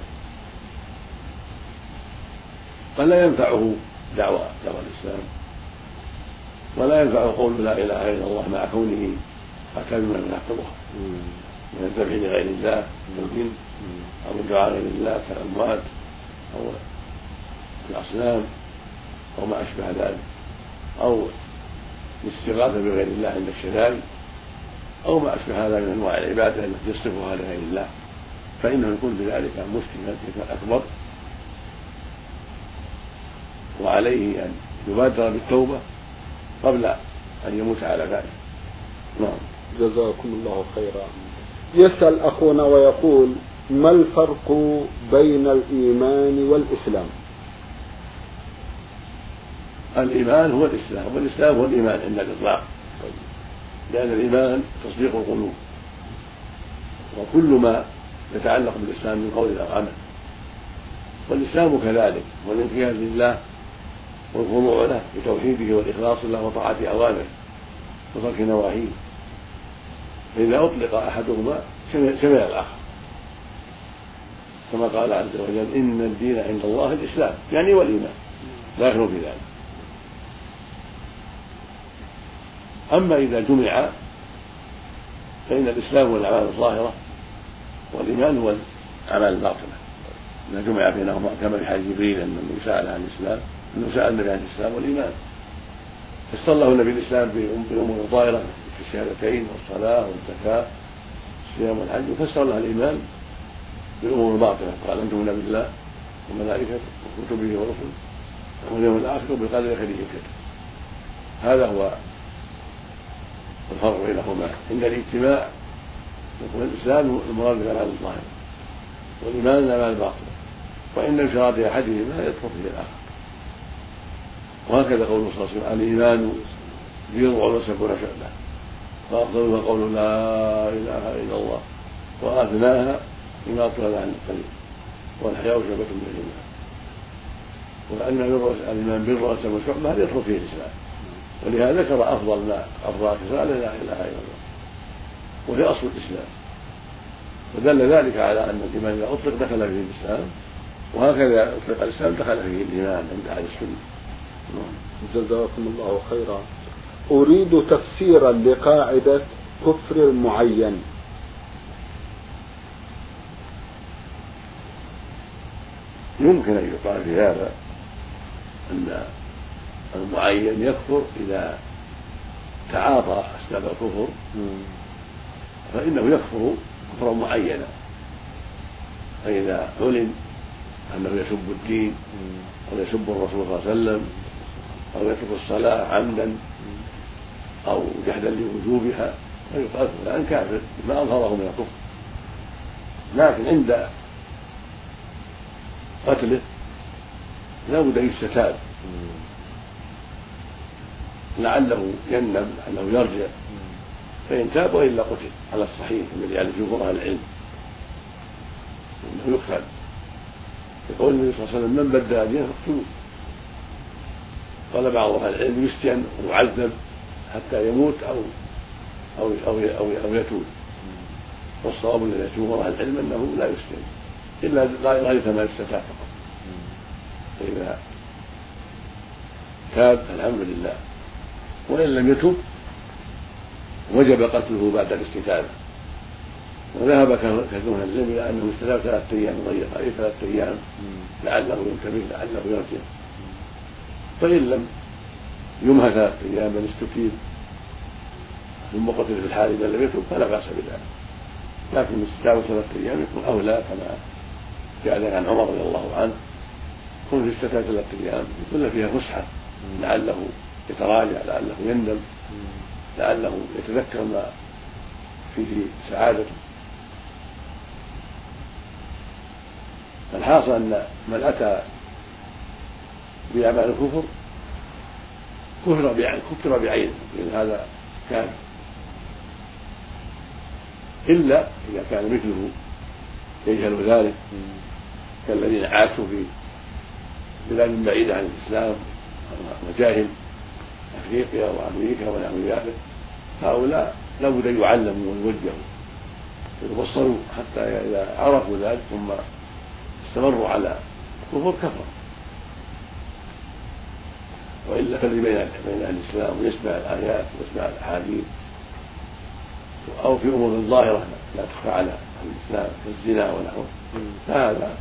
Speaker 2: فلا ينفعه دعوة دعوة الإسلام ولا ينفع قول لا إله إلا الله مع كونه أتى بما يناقضها من الذبح لغير الله كالجن أو الدعاء غير الله كالأموات أو الأصنام أو ما أشبه ذلك، أو الاستغاثة بغير الله عند الشدائد أو ما أشبه هذا من أنواع العبادة التي يصرفها لغير الله، فإنه يكون بذلك مسلما شركا أكبر، وعليه أن يبادر بالتوبة قبل أن يموت على ذلك. نعم.
Speaker 1: جزاكم الله خيرا. يسأل أخونا ويقول: ما الفرق بين الإيمان والإسلام؟
Speaker 2: الإيمان هو الإسلام والإسلام هو الإيمان عند الإطلاق، لأن الإيمان تصديق القلوب، وكل ما يتعلق بالإسلام من قول أو عمل، والإسلام كذلك والانقياد لله والخضوع له بتوحيده والإخلاص له وطاعة أوامره وترك نواهيه، فإذا أطلق أحدهما شمل الآخر، كما قال عز وجل: إن الدين عند الله الإسلام، يعني والإيمان داخل في ذلك. أما إذا جمع فإن الإسلام هو الأعمال الظاهرة والإيمان هو الأعمال الباطنة، إذا جمع بينهما، كما في حديث جبريل أنه سأل عن الإسلام أنه سأل النبي عن الإسلام والإيمان، فسر له النبي الإسلام بالأمور الظاهرة كالشهادتين والصلاة والزكاة والصيام والحج، وفسر له الإيمان بالأمور الباطنة، قال: أن تؤمن بالله وملائكته وكتبه ورسله واليوم الآخر وبالقدر خيره وشره. هذا هو الفرق بينهما. عند الاجتماع يكون الإسلام المراد بالأعمال الظاهرة والإيمان الأعمال الباطنة، وإن انفراد أحدهما يدخل فيه الآخر. وهكذا قوله صلى الله عليه وسلم: الإيمان بضع وسبعون شعبة فأفضلها قول لا إله إلا الله وأدناها إماطة عن الطريق والحياء شعبة من الإيمان، وأن الإيمان بالرأس والشعبة هذا يدخل فيه الإسلام، ولهذا ذكر أفضل ما أفضل خصال لا إله إلا الله وهي أصل الإسلام، ودل ذلك على أن الإيمان إذا أطلق دخل فيه الإسلام، وهكذا أطلق الإسلام دخل فيه الإيمان عند أهل السنة.
Speaker 1: جزاكم الله خيرا. أريد تفسيرا لقاعدة كفر المعين.
Speaker 2: يمكن أن يقال في هذا أن المعين يكفر إذا تعاطى أسباب الكفر فإنه يكفر كفرا معينا، فإذا علم أنه يسب الدين أو يسب الرسول صلى الله عليه وسلم أو يترك الصلاة عمدا أو جحدا لوجوبها فيقال فلان كافر ما أظهره من الكفر، لكن عند قتله لا بد يستتاب لعله يندم لعله يرجع، فإن تاب وإلا قتل على الصحيح الذي عليه جمهور أهل العلم أنه يقتل، يقول النبي صلى الله عليه وسلم من بدل دينه فاقتلوه. قال بعض أهل العلم يسجن ويعذب حتى يموت أو أو أو أو, أو يتوب، والصواب الذي جمهور أهل العلم أنه لا يسجن إلا غاية ما يستتاب فقط، فإذا تاب الحمد لله، وإن لم يتب وجب قتله بعد الاستتابة. وذهب كثير من العلم إلى أنه استتاب ثلاثة أيام ضيقة أي ثلاثة أيام لعله ينتبه لعله يرجع، فإن لم يمهى ثلاثة أيام بل استتيب ثم قتل في الحال إذا لم يتب فلا بأس بذلك، لكن الاستتابة ثلاثة أيام يكون أولى كما جاء عن عمر رضي الله عنه كن في استتابة ثلاثة أيام يكون فيها فسحة لعله يتراجع لعله يندم لعله يتذكر ما فيه سعادته. الحاصل أن من أتى بأعمال الكفر كفر بعينه كفر بعينه لأن هذا كان، إلا إذا كان مثله يجهل ذلك كالذين عاشوا في بلاد بعيدة عن الإسلام مجاهل أفريقيا وأمريكا ونحو ذلك، هؤلاء لا بد أن يعلموا ويوجهوا ويبصروا حتى إذا عرفوا ذلك ثم استمروا على الكفر كفر، وإلا فالذي بين أهل الإسلام ويسمع الآيات ويسمع الأحاديث أو في أمور ظاهرة لا تخفى على أهل الإسلام كالزنا ونحوه فهذا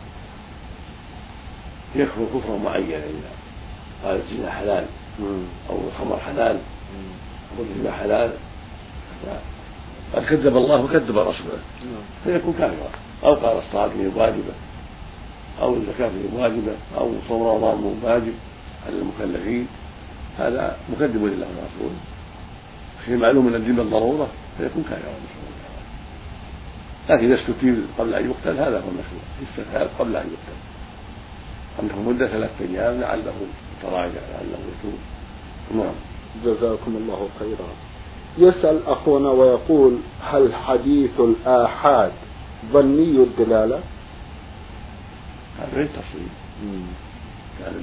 Speaker 2: يكفر كفرا معينا إذا قال الزنا حلال أو الخمر حلال أو الربا حلال قد كذب الله وكذب رسوله فيكون كافرا، أو قال الصلاة واجبة أو الزكاة واجبة أو صوم رمضان واجب على المكلفين، هذا مكذب لله ورسوله في معلوم من الدين بالضرورة فيكون كافرا، لكن إذا استتيب قبل أن يقتل هذا هو المشروع، يستتاب قبل أن يقتل عنده مدة ثلاثة أيام لعله يتراجع لعله يتوب. نعم.
Speaker 1: جزاكم الله خيرا. يسأل أخونا ويقول هل حديث الآحاد ظني الدلالة؟
Speaker 2: هذا غير تصريح، كانت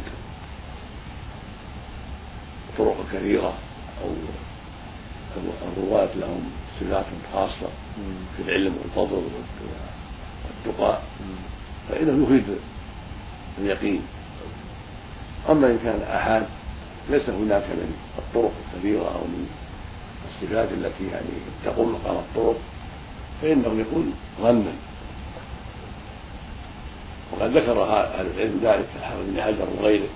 Speaker 2: طرق كثيرة أو الرواة لهم صفات خاصة في العلم والفضل والتقى فإنه يفيد اليقين، أما إن كان آحاد ليس هناك من الطرق الكبيرة أو من الصفات التي يعني تقوم مقام الطرق فإنه يكون ظنا، وقد ذكر أهل العلم ذلك كالحافظ بن حجر وغيره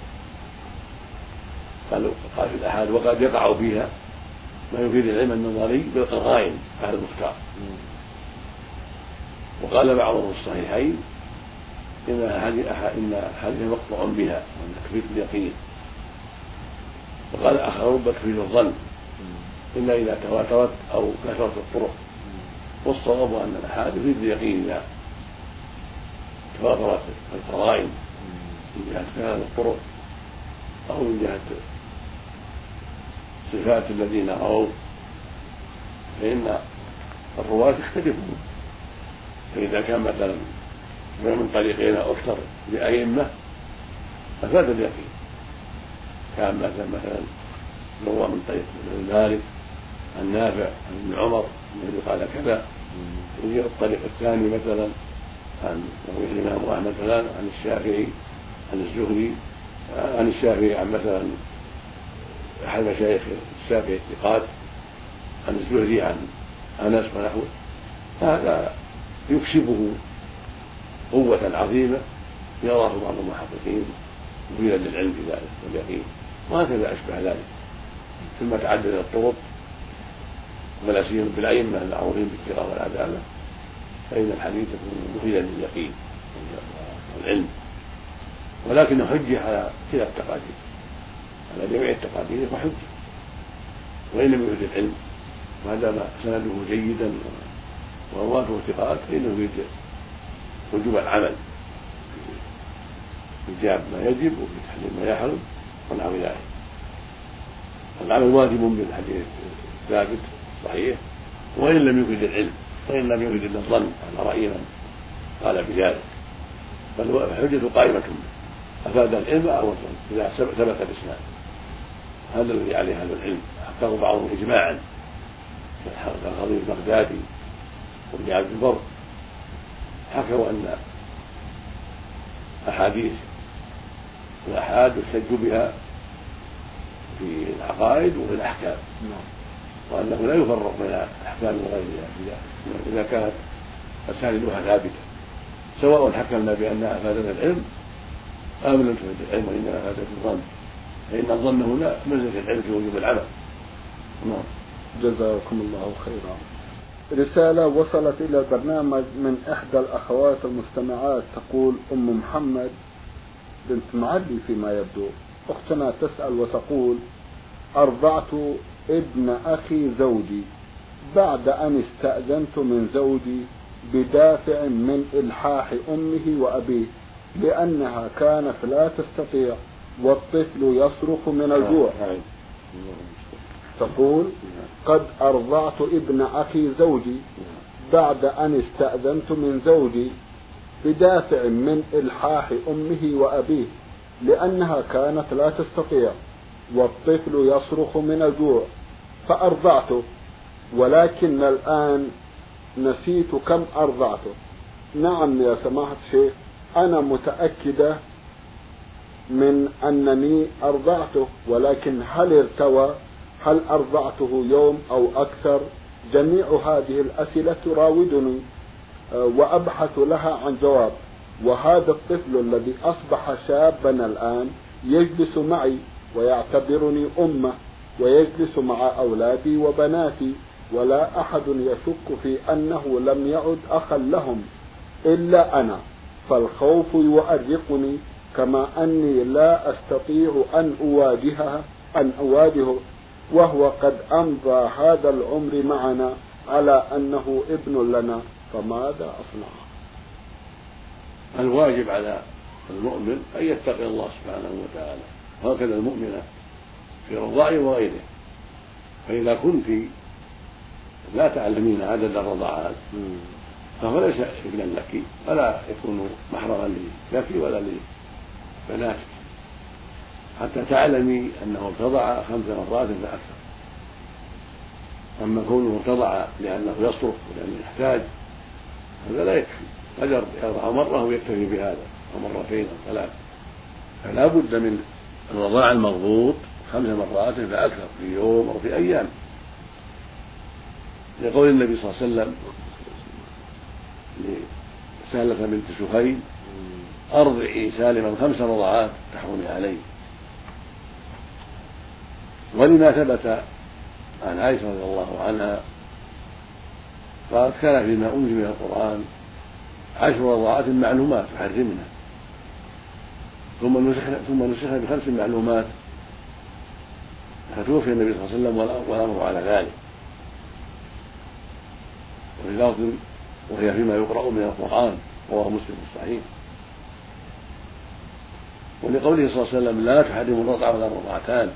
Speaker 2: قالوا قال في الآحاد وقد يقع فيها ما يفيد العلم النظري بالقرائن أهل المختار، وقال بعضهم الصحيحين إن هذه مقطوع بها وأن تكفير اليقين، وقال آخرون بتكفير الظن إلا إذا تواترت أو كثرت الطرق، والصواب أن الآحاد يفيد اليقين إذا تواترت القرائن من جهة كثرة الطرق أو من جهة صفات الذين رووا، فإن الرواة يختلفون، فإذا كان مثلا من طريقين أو أكثر لأئمة أفاد اليقين، كان مثلا مثلا روى من طريق مالك عن نافع عن ابن عمر الذي قال كذا، يجي الطريق الثاني مثلا عن الإمام أحمد مثلا عن الشافعي عن الزهري عن الشافعي عن مثلا أحد مشايخ الشافعي الثقات عن الزهري عن أنس ونحوه، هذا يكسبه قوة عظيمة يراه بعض المحققين مفيدا للعلم في ذلك واليقين، وهكذا أشبه ذلك. ثم تعدد الطرق ولا سيما بالأئمة المعروفين بالثقة والعدالة، فإن الحديث يكون مفيدا لليقين والعلم، ولكن حجة على كلا التقادير، على جميع التقادير وحجة، وإن لم يفيد العلم وهذا ما سنده جيدا ورواته ثقات فإنه يفيد وجوب العمل بإيجاب ما يجب وبتحريم ما يحرم ونحو ذلك. العمل واجب بالحديث الثابت صحيح وإن لم يفيد العلم، وإن لم يفيد إلا الظن على رأي من قال بذلك، بل الحجة قائمة أفاد العلم أو الظن إذا ثبت الإسناد، هذا الذي عليه أهل العلم، حقه بعضهم إجماعا كالخطيب البغدادي وابن عبد البر، حكوا أن أحاديث الآحاد يحتج بها في العقائد وفي الأحكام، وأنه لا يفرق بين الأحكام وغيرها إذا كانت أسانيدها ثابتة، سواء حكمنا بأنها أفادت العلم أم لم تفد العلم وإنما أفادت الظن، فإن الظن هنا منزلة العلم في وجوب العمل.
Speaker 1: نعم. جزاكم الله خيرا. رسالة وصلت إلى البرنامج من إحدى الأخوات المستمعات، تقول أم محمد بنت معلي فيما يبدو، أختنا تسأل وتقول: أرضعت ابن أخي زوجي بعد أن استأذنت من زوجي بدافع من إلحاح أمه وأبيه لأنها كانت لا تستطيع والطفل يصرخ من الجوع. تقول: قد أرضعت ابن أخي زوجي بعد أن استأذنت من زوجي بدافع من إلحاح أمه وأبيه لأنها كانت لا تستطيع والطفل يصرخ من الجوع فأرضعته، ولكن الآن نسيت كم أرضعته. نعم يا سماحة الشيخ، أنا متأكدة من أنني أرضعته، ولكن هل ارتوى؟ هل أرضعته يوم أو أكثر؟ جميع هذه الأسئلة تراودني وأبحث لها عن جواب. وهذا الطفل الذي أصبح شابا الآن يجلس معي ويعتبرني أمه ويجلس مع أولادي وبناتي، ولا أحد يشك في أنه لم يعد أخا لهم إلا أنا، فالخوف يؤرقني كما أني لا أستطيع أن أواجهها أن أواجهه وهو قد أمضى هذا العمر معنا على أنه ابن لنا، فماذا أصنع؟
Speaker 2: الواجب على المؤمن أن يتقي الله سبحانه وتعالى، وهكذا المؤمنة في رضاعه وغيره. فإذا كنت لا تعلمين عدد الرضاعات فهو ليس ابنا لك ولا يكون محرما لك ولا لبناتك حتى تعلمي أنه ارتضع خمس مرات فأكثر. أما كونه ارتضع لأنه يصرف ولأنه يحتاج هذا لا يكفي، قد يرضع مرة ويكتفي بهذا أو مرتين أو ثلاث، فلا بد من الرضاع المضبوط خمس مرات فأكثر في يوم أو في أيام، لقول النبي صلى الله عليه وسلم لسهلة بنت سهيل: أرضعي سالما خمس رضعات تحرمي عليه. ولما ثبت عن عائشة رضي الله عنها قالت: كان فيما أنزل من القرآن عشر رضعات معلومات تحرمنا، ثم نسخنا ثم نسخنا بخمس معلومات، فتوفي النبي صلى الله عليه وسلم والأمر على ذلك. وفي لفظ: وهي فيما يقرأ من القرآن، رواه مسلم في الصحيح. ولقوله صلى الله عليه وسلم: لا تحرم الرضع ولا الرضعتان،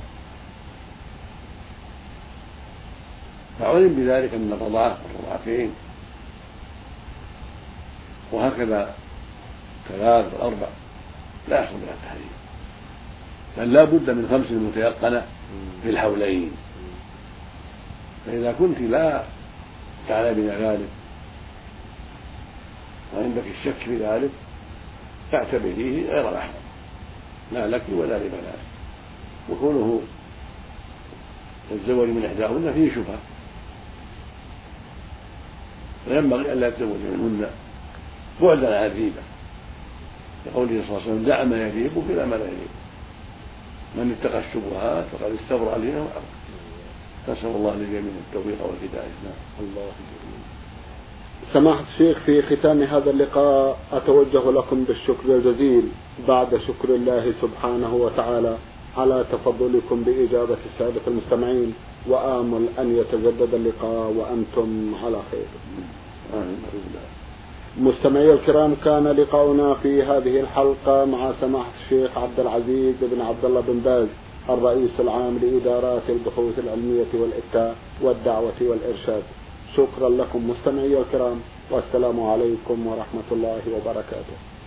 Speaker 2: فعلم بذلك أن الرضعة والرضعتين وهكذا ثلاث والأربع لا يحصل بها التحريم، بل لا بد من خمس متيقنة في الحولين. فإذا كنت لا تعلمين ذلك وعندك الشك في ذلك فاعتبريه غير محرم لا لك ولا لبناتك، وكونه الزواج من إحداهن فيه شبهة، فينبغي ألا يتزوج منهن بعدا عن الريبة، لقوله صلى الله عليه وسلم دع ما يريبك إلى ما لا يريبك، من اتقى الشبهات فقد استبرأ دينه وعرضه. نسأل الله للجميع التوفيق والهداية.
Speaker 1: الله سماحة الشيخ، في ختام هذا اللقاء أتوجه لكم بالشكر الجزيل بعد شكر الله سبحانه وتعالى على تفضلكم بإجابة السادة المستمعين، وآمل أن يتجدد اللقاء وأنتم على خير. مستمعي الكرام، كان لقاؤنا في هذه الحلقة مع سماحة الشيخ عبد العزيز بن عبد الله بن باز الرئيس العام لإدارات البحوث العلمية والإفتاء والدعوة والإرشاد. شكرا لكم مستمعي الكرام، والسلام عليكم ورحمة الله وبركاته.